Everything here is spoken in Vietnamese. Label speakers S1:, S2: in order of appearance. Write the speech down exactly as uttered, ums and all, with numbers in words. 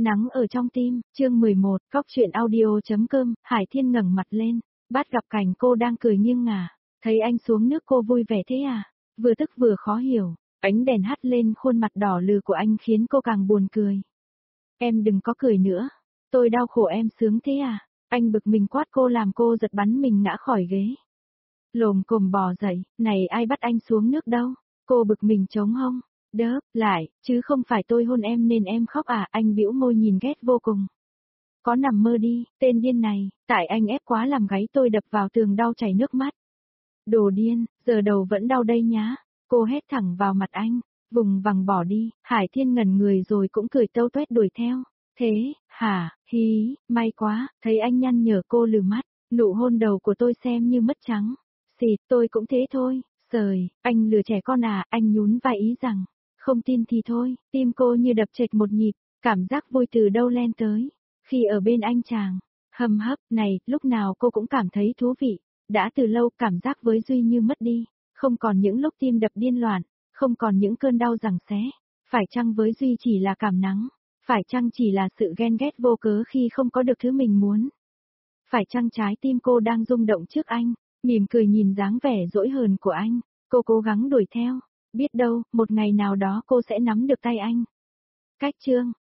S1: Nắng ở trong tim, chương mười một, Cóc truyện audio.com, Hải Thiên ngẩng mặt lên, bắt gặp cảnh cô đang cười nghiêng ngả, thấy anh xuống nước cô vui vẻ thế à, vừa tức vừa khó hiểu, ánh đèn hắt lên khuôn mặt đỏ lừ của anh khiến cô càng buồn cười. Em đừng có cười nữa, tôi đau khổ em sướng thế à, anh bực mình quát cô làm cô giật bắn mình ngã khỏi ghế. Lồm cồm bò dậy, này ai bắt anh xuống nước đâu, cô bực mình chống hông. Đớp, lại, chứ không phải tôi hôn em nên em khóc à, anh bĩu môi nhìn ghét vô cùng. Có nằm mơ đi, tên điên này, tại anh ép quá làm gáy tôi đập vào tường đau chảy nước mắt. Đồ điên, giờ đầu vẫn đau đây nhá, cô hét thẳng vào mặt anh, vùng vằng bỏ đi, Hải Thiên ngẩn người rồi cũng cười tâu tuét đuổi theo. Thế, hả, hí, may quá, thấy anh nhăn nhở cô lừ mắt, nụ hôn đầu của tôi xem như mất trắng. Xịt, tôi cũng thế thôi, sời, anh lừa trẻ con à, anh nhún vai ý rằng. Không tin thì thôi, tim cô như đập chệch một nhịp, cảm giác vui từ đâu len tới. Khi ở bên anh chàng, hầm hấp, này, lúc nào cô cũng cảm thấy thú vị. Đã từ lâu cảm giác với Duy như mất đi, không còn những lúc tim đập điên loạn, không còn những cơn đau giằng xé. Phải chăng với Duy chỉ là cảm nắng? Phải chăng chỉ là sự ghen ghét vô cớ khi không có được thứ mình muốn? Phải chăng trái tim cô đang rung động trước anh, mỉm cười nhìn dáng vẻ dỗi hờn của anh, cô cố gắng đuổi theo. Biết đâu, một ngày nào đó cô sẽ nắm được tay anh. Cách chương